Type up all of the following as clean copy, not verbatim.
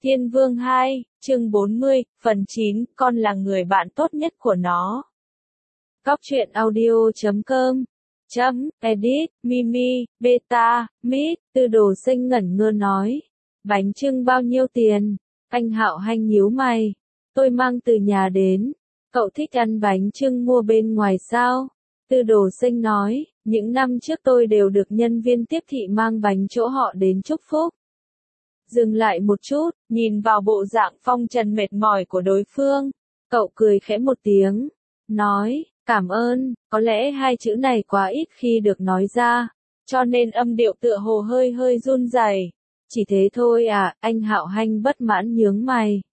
Thiên Vương 2, chương 40, phần 9, con là người bạn tốt nhất của nó. Góc truyện audio.com Edit, Mimi, Beta, Mít, Tư Đồ Sinh ngẩn ngơ nói. Bánh chưng bao nhiêu tiền? Anh Hạo Hanh nhíu mày. Tôi mang từ nhà đến. Cậu thích ăn bánh chưng mua bên ngoài sao? Tư Đồ Sinh nói, những năm trước tôi đều được nhân viên tiếp thị mang bánh chỗ họ đến chúc phúc. Dừng lại một chút, nhìn vào bộ dạng phong trần mệt mỏi của đối phương. Cậu cười khẽ một tiếng, nói, cảm ơn, có lẽ hai chữ này quá ít khi được nói ra, cho nên âm điệu tựa hồ hơi hơi run rẩy. Chỉ thế thôi à, anh Hạo Hanh bất mãn nhướng mày.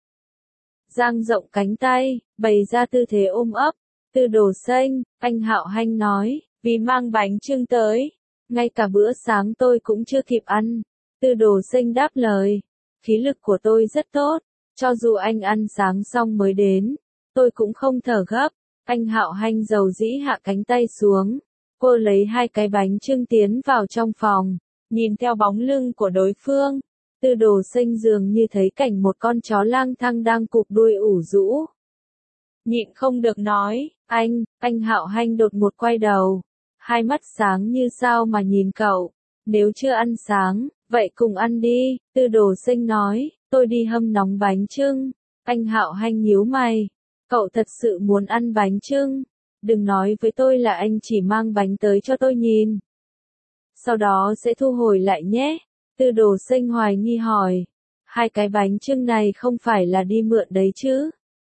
Dang rộng cánh tay, bày ra tư thế ôm ấp. Tư Đồ Sinh, anh Hạo Hanh nói, vì mang bánh chưng tới, ngay cả bữa sáng tôi cũng chưa kịp ăn. Tư Đồ Sinh đáp lời, khí lực của tôi rất tốt, cho dù anh ăn sáng xong mới đến, tôi cũng không thở gấp. Anh Hạo Hanh dầu dĩ hạ cánh tay xuống, cô lấy hai cái bánh chưng tiến vào trong phòng, nhìn theo bóng lưng của đối phương. Tư Đồ Sinh dường như thấy cảnh một con chó lang thang đang cụp đuôi ủ rũ. Nhịn không được nói, anh Hạo Hanh đột ngột quay đầu, hai mắt sáng như sao mà nhìn cậu, nếu chưa ăn sáng, vậy cùng ăn đi. Tư Đồ Sinh nói, tôi đi hâm nóng bánh chưng. Anh Hạo Hanh nhíu mày, cậu thật sự muốn ăn bánh chưng? Đừng nói với tôi là anh chỉ mang bánh tới cho tôi nhìn, sau đó sẽ thu hồi lại nhé. Tư Đồ Sinh hoài nghi hỏi, hai cái bánh chưng này không phải là đi mượn đấy chứ?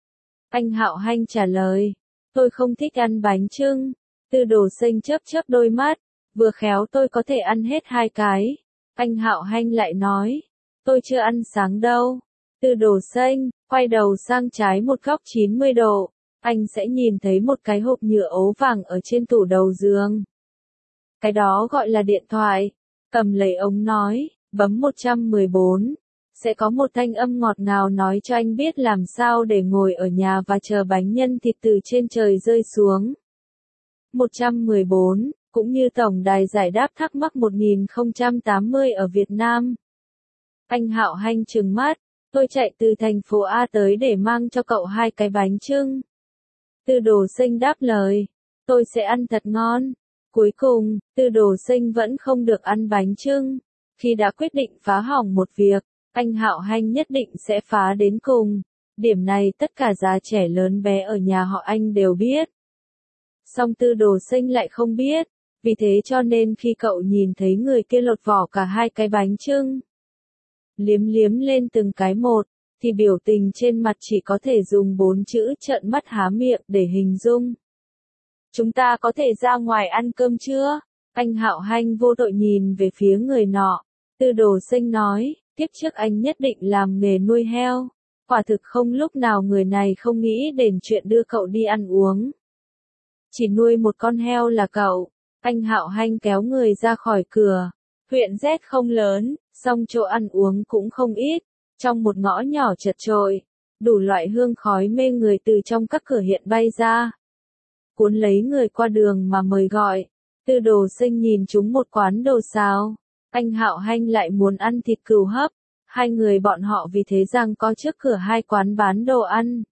Anh Hạo Hanh trả lời, tôi không thích ăn bánh chưng. Tư Đồ Sinh chớp chớp đôi mắt, vừa khéo tôi có thể ăn hết hai cái. Anh Hạo Hanh lại nói, tôi chưa ăn sáng đâu. Tư Đồ Sinh quay đầu sang trái một góc 90 độ, anh sẽ nhìn thấy một cái hộp nhựa ố vàng ở trên tủ đầu giường. Cái đó gọi là điện thoại. Cầm lấy ống nói, bấm 114. Sẽ có một thanh âm ngọt ngào nói cho anh biết làm sao để ngồi ở nhà và chờ bánh nhân thịt từ trên trời rơi xuống. 114, cũng như tổng đài giải đáp thắc mắc 1080 ở Việt Nam. Anh Hạo Hanh trừng mắt, tôi chạy từ thành phố A tới để mang cho cậu hai cái bánh chưng. Tư Đồ Sinh đáp lời, tôi sẽ ăn thật ngon. Cuối cùng, Tư Đồ Sinh vẫn không được ăn bánh chưng. Khi đã quyết định phá hỏng một việc, anh Hạo Hanh nhất định sẽ phá đến cùng. Điểm này tất cả già trẻ lớn bé ở nhà họ anh đều biết. Song Tư Đồ Sinh lại không biết, vì thế cho nên khi cậu nhìn thấy người kia lột vỏ cả hai cái bánh chưng, liếm liếm lên từng cái một, thì biểu tình trên mặt chỉ có thể dùng 4 chữ trợn mắt há miệng để hình dung. Chúng ta có thể ra ngoài ăn cơm chưa? Anh Hạo Hanh vô tội nhìn về phía người nọ. Tư Đồ Sinh nói, tiếp trước anh nhất định làm nghề nuôi heo. Quả thực không lúc nào người này không nghĩ đến chuyện đưa cậu đi ăn uống. Chỉ nuôi một con heo là cậu. Anh Hạo Hanh kéo người ra khỏi cửa. Huyện Z không lớn, song chỗ ăn uống cũng không ít. Trong một ngõ nhỏ chật chội, đủ loại hương khói mê người từ trong các cửa hiện bay ra, cuốn lấy người qua đường mà mời gọi. Tư Đồ Sinh nhìn chúng một quán đồ xào. Anh Hạo Hanh lại muốn ăn thịt cừu hấp. Hai người bọn họ vì thế giằng co trước cửa hai quán bán đồ ăn.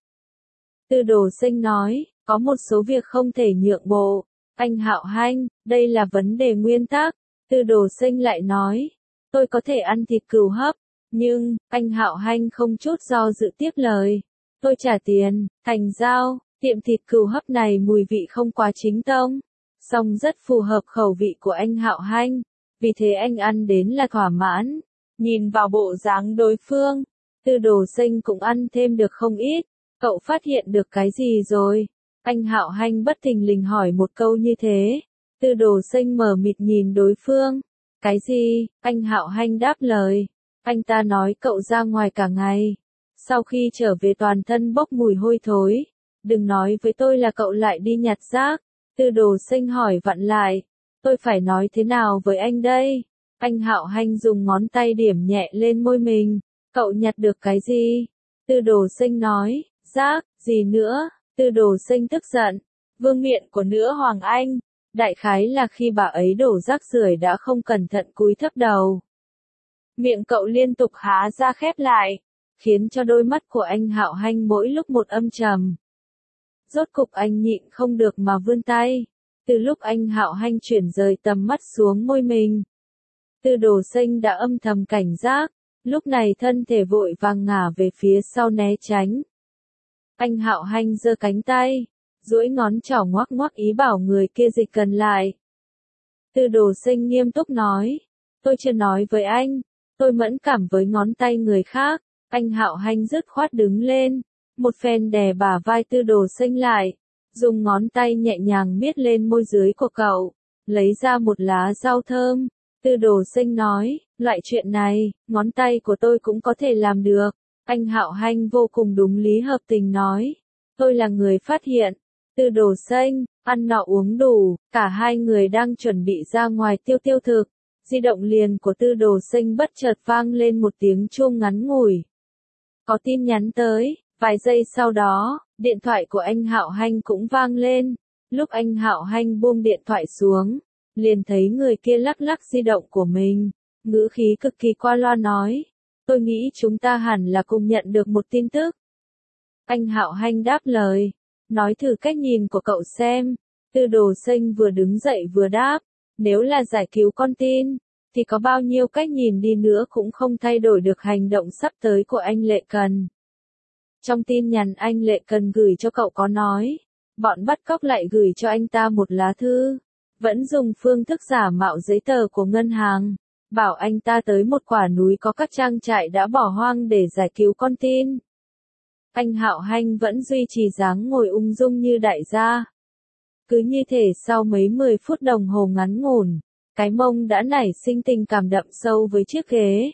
Tư Đồ Sinh nói, có một số việc không thể nhượng bộ. Anh Hạo Hanh, đây là vấn đề nguyên tắc. Tư Đồ Sinh lại nói, tôi có thể ăn thịt cừu hấp, nhưng, anh Hạo Hanh không chút do dự tiếp lời, tôi trả tiền, thành giao. Tiệm thịt cừu hấp này mùi vị không quá chính tông, song rất phù hợp khẩu vị của anh Hạo Hanh, vì thế anh ăn đến là thỏa mãn. Nhìn vào bộ dáng đối phương, Tư Đồ Sinh cũng ăn thêm được không ít. Cậu phát hiện được cái gì rồi? Anh Hạo Hanh bất thình lình hỏi một câu như thế. Tư Đồ Sinh mờ mịt nhìn đối phương. Cái gì? Anh Hạo Hanh đáp lời. Anh ta nói cậu ra ngoài cả ngày, sau khi trở về toàn thân bốc mùi hôi thối. Đừng nói với tôi là cậu lại đi nhặt rác. Tư Đồ Sinh hỏi vặn lại. Tôi phải nói thế nào với anh đây? Anh Hạo Hanh dùng ngón tay điểm nhẹ lên môi mình. Cậu nhặt được cái gì? Tư Đồ Sinh nói, rác, gì nữa? Tư Đồ Sinh tức giận. Vương miện của nữ Hoàng Anh. Đại khái là khi bà ấy đổ rác rưởi đã không cẩn thận cúi thấp đầu. Miệng cậu liên tục há ra khép lại. khiến cho đôi mắt của anh Hạo Hanh mỗi lúc một âm trầm. Rốt cục anh nhịn không được mà vươn tay. Từ lúc anh Hạo Hanh chuyển rời tầm mắt xuống môi mình, Tư Đồ Sinh đã âm thầm cảnh giác, lúc này thân thể vội vàng ngả về phía sau né tránh. Anh Hạo Hanh giơ cánh tay, duỗi ngón trỏ ngoắc ngoắc ý bảo người kia dịch gần lại. Tư Đồ Sinh nghiêm túc nói, tôi chưa nói với anh, tôi mẫn cảm với ngón tay người khác. Anh Hạo Hanh dứt khoát đứng lên, một phen đè bả vai Tư Đồ Sinh lại, dùng ngón tay nhẹ nhàng miết lên môi dưới của cậu, lấy ra một lá rau thơm. Tư Đồ Sinh nói, loại chuyện này, ngón tay của tôi cũng có thể làm được. Anh Hạo Hanh vô cùng đúng lý hợp tình nói, tôi là người phát hiện. Tư Đồ Sinh, ăn nọ uống đủ, cả hai người đang chuẩn bị ra ngoài tiêu thực. Di động liền của Tư Đồ Sinh bất chợt vang lên một tiếng chuông ngắn ngủi. Có tin nhắn tới, vài giây sau đó, điện thoại của anh Hạo Hanh cũng vang lên. Lúc anh Hạo Hanh buông điện thoại xuống, liền thấy người kia lắc lắc di động của mình, ngữ khí cực kỳ qua loa nói, tôi nghĩ chúng ta hẳn là cùng nhận được một tin tức. Anh Hạo Hanh đáp lời, nói thử cách nhìn của cậu xem. Tư Đồ Sinh vừa đứng dậy vừa đáp, nếu là giải cứu con tin, thì có bao nhiêu cách nhìn đi nữa cũng không thay đổi được hành động sắp tới của anh Lệ Cần. Trong tin nhắn anh Lệ Cần gửi cho cậu có nói, bọn bắt cóc lại gửi cho anh ta một lá thư, vẫn dùng phương thức giả mạo giấy tờ của ngân hàng, bảo anh ta tới một quả núi có các trang trại đã bỏ hoang để giải cứu con tin. Anh Hạo Hanh vẫn duy trì dáng ngồi ung dung như đại gia. Cứ như thể sau mấy 10 phút đồng hồ ngắn ngủn, cái mông đã nảy sinh tình cảm đậm sâu với chiếc ghế.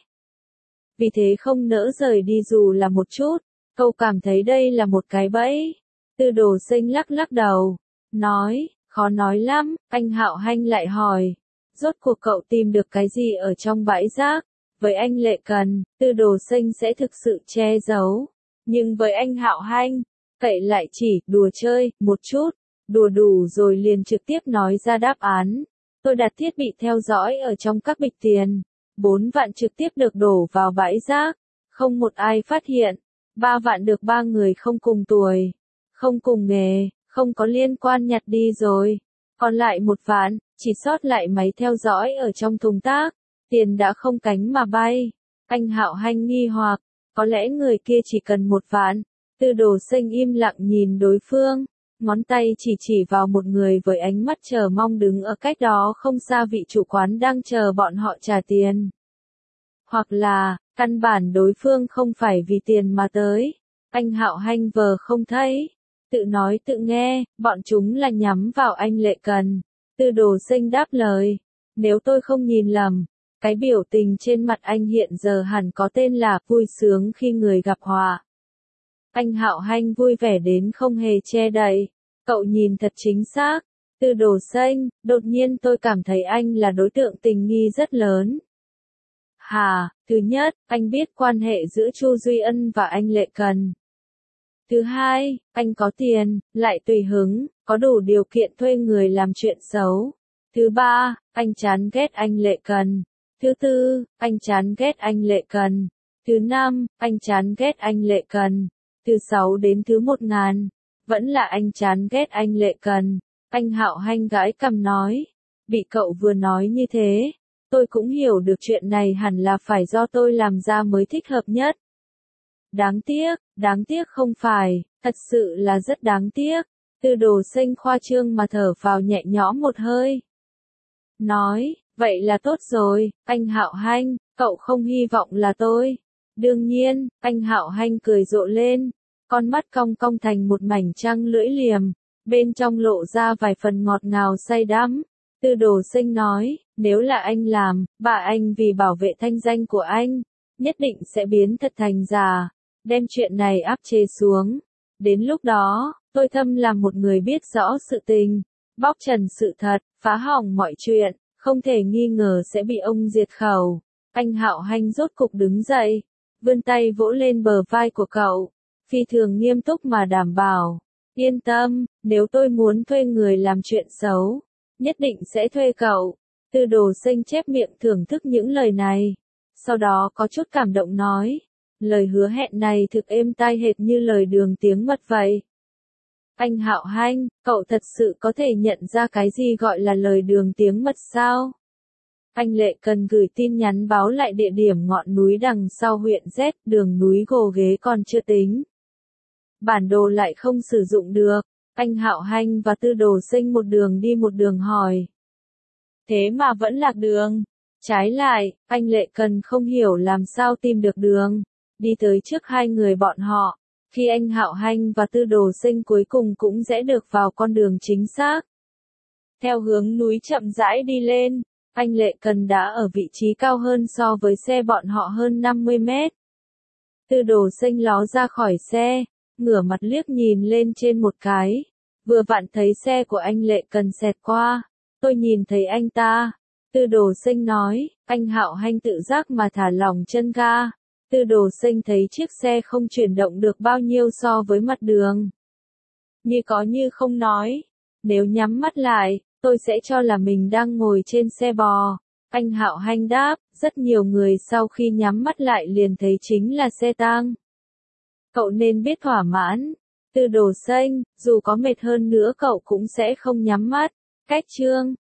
Vì thế không nỡ rời đi dù là một chút, cậu cảm thấy đây là một cái bẫy. Tư Đồ Sinh lắc lắc đầu, nói, khó nói lắm. Anh Hạo Hanh lại hỏi, rốt cuộc cậu tìm được cái gì ở trong bãi rác? Với anh Lệ Cần, Tư Đồ Sinh sẽ thực sự che giấu. Nhưng với anh Hạo Hanh, cậy lại chỉ đùa chơi một chút, đùa đủ rồi liền trực tiếp nói ra đáp án. Tôi đặt thiết bị theo dõi ở trong các bịch tiền. 4 vạn trực tiếp được đổ vào bãi rác, không một ai phát hiện. 3 vạn được 3 người không cùng tuổi, không cùng nghề, không có liên quan nhặt đi rồi. Còn lại 1 vạn, chỉ sót lại máy theo dõi ở trong thùng tác. Tiền đã không cánh mà bay. Anh Hạo Hanh nghi hoặc, có lẽ người kia chỉ cần 1 vạn. Tư Đồ Sinh im lặng nhìn đối phương, ngón tay chỉ vào một người với ánh mắt chờ mong đứng ở cách đó không xa vị chủ quán đang chờ bọn họ trả tiền. Hoặc là, căn bản đối phương không phải vì tiền mà tới. Anh Hạo Hanh vờ không thấy, tự nói tự nghe, bọn chúng là nhắm vào anh Lệ Cần. Tư Đồ Sinh đáp lời, nếu tôi không nhìn lầm, cái biểu tình trên mặt anh hiện giờ hẳn có tên là vui sướng khi người gặp họa. Anh Hạo Hanh vui vẻ đến không hề che đậy, cậu nhìn thật chính xác. Tư Đồ Sinh, đột nhiên tôi cảm thấy anh là đối tượng tình nghi rất lớn. Hà, thứ nhất, anh biết quan hệ giữa Chu Duy Ân và anh Lệ Cần. Thứ hai, anh có tiền, lại tùy hứng, có đủ điều kiện thuê người làm chuyện xấu. Thứ ba, anh chán ghét anh Lệ Cần. Thứ tư, anh chán ghét anh Lệ Cần. Thứ năm, anh chán ghét anh Lệ Cần. Thứ 6 đến thứ 1000, vẫn là anh chán ghét anh Lệ Cần. Anh Hạo Hanh gãi cằm nói, bị cậu vừa nói như thế, tôi cũng hiểu được chuyện này hẳn là phải do tôi làm ra mới thích hợp nhất. Đáng tiếc không phải, thật sự là rất đáng tiếc. Tư Đồ Sinh khoa trương mà thở vào nhẹ nhõm một hơi. Nói, vậy là tốt rồi, anh Hạo Hanh, cậu không hy vọng là tôi. Đương nhiên, anh Hạo Hanh cười rộ lên, con mắt cong cong thành một mảnh trăng lưỡi liềm, bên trong lộ ra vài phần ngọt ngào say đắm. Tư Đồ Sinh nói, nếu là anh làm, bà anh vì bảo vệ thanh danh của anh, nhất định sẽ biến thật thành giả, đem chuyện này áp chế xuống. Đến lúc đó, tôi thâm làm một người biết rõ sự tình, bóc trần sự thật, phá hỏng mọi chuyện, không thể nghi ngờ sẽ bị ông diệt khẩu. Anh Hạo Hanh rốt cục đứng dậy, vươn tay vỗ lên bờ vai của cậu, phi thường nghiêm túc mà đảm bảo, yên tâm, nếu tôi muốn thuê người làm chuyện xấu, nhất định sẽ thuê cậu. Tư Đồ Sinh chép miệng thưởng thức những lời này, sau đó có chút cảm động nói, Lời hứa hẹn này thực êm tai hệt như lời đường tiếng mật vậy. Anh Hạo Hanh, cậu thật sự có thể nhận ra cái gì gọi là lời đường tiếng mật sao? Anh Lệ Cần gửi tin nhắn báo lại địa điểm ngọn núi đằng sau huyện Z, đường núi gồ ghế còn chưa tính. Bản đồ lại không sử dụng được. Anh Hạo Hanh và Tư Đồ Sinh một đường đi một đường hỏi. Thế mà vẫn lạc đường. Trái lại, anh Lệ Cần không hiểu làm sao tìm được đường. Đi tới trước hai người bọn họ. Khi anh Hạo Hanh và Tư Đồ Sinh cuối cùng cũng rẽ được vào con đường chính xác. Theo hướng núi chậm rãi đi lên, anh Lệ Cần đã ở vị trí cao hơn so với xe bọn họ hơn 50 mét. Tư Đồ Sinh ló ra khỏi xe, ngửa mặt liếc nhìn lên trên một cái. Vừa vặn thấy xe của anh Lệ Cần xẹt qua. Tôi nhìn thấy anh ta. Tư Đồ Sinh nói, anh Hạo Hanh tự giác mà thả lỏng chân ga. Tư Đồ Sinh thấy chiếc xe không chuyển động được bao nhiêu so với mặt đường. Như có như không nói. Nếu nhắm mắt lại, tôi sẽ cho là mình đang ngồi trên xe bò. Anh Hạo Hanh đáp, rất nhiều người sau khi nhắm mắt lại liền thấy chính là xe tang. Cậu nên biết thỏa mãn. Tư Đồ Sinh, dù có mệt hơn nữa cậu cũng sẽ không nhắm mắt. Cách chương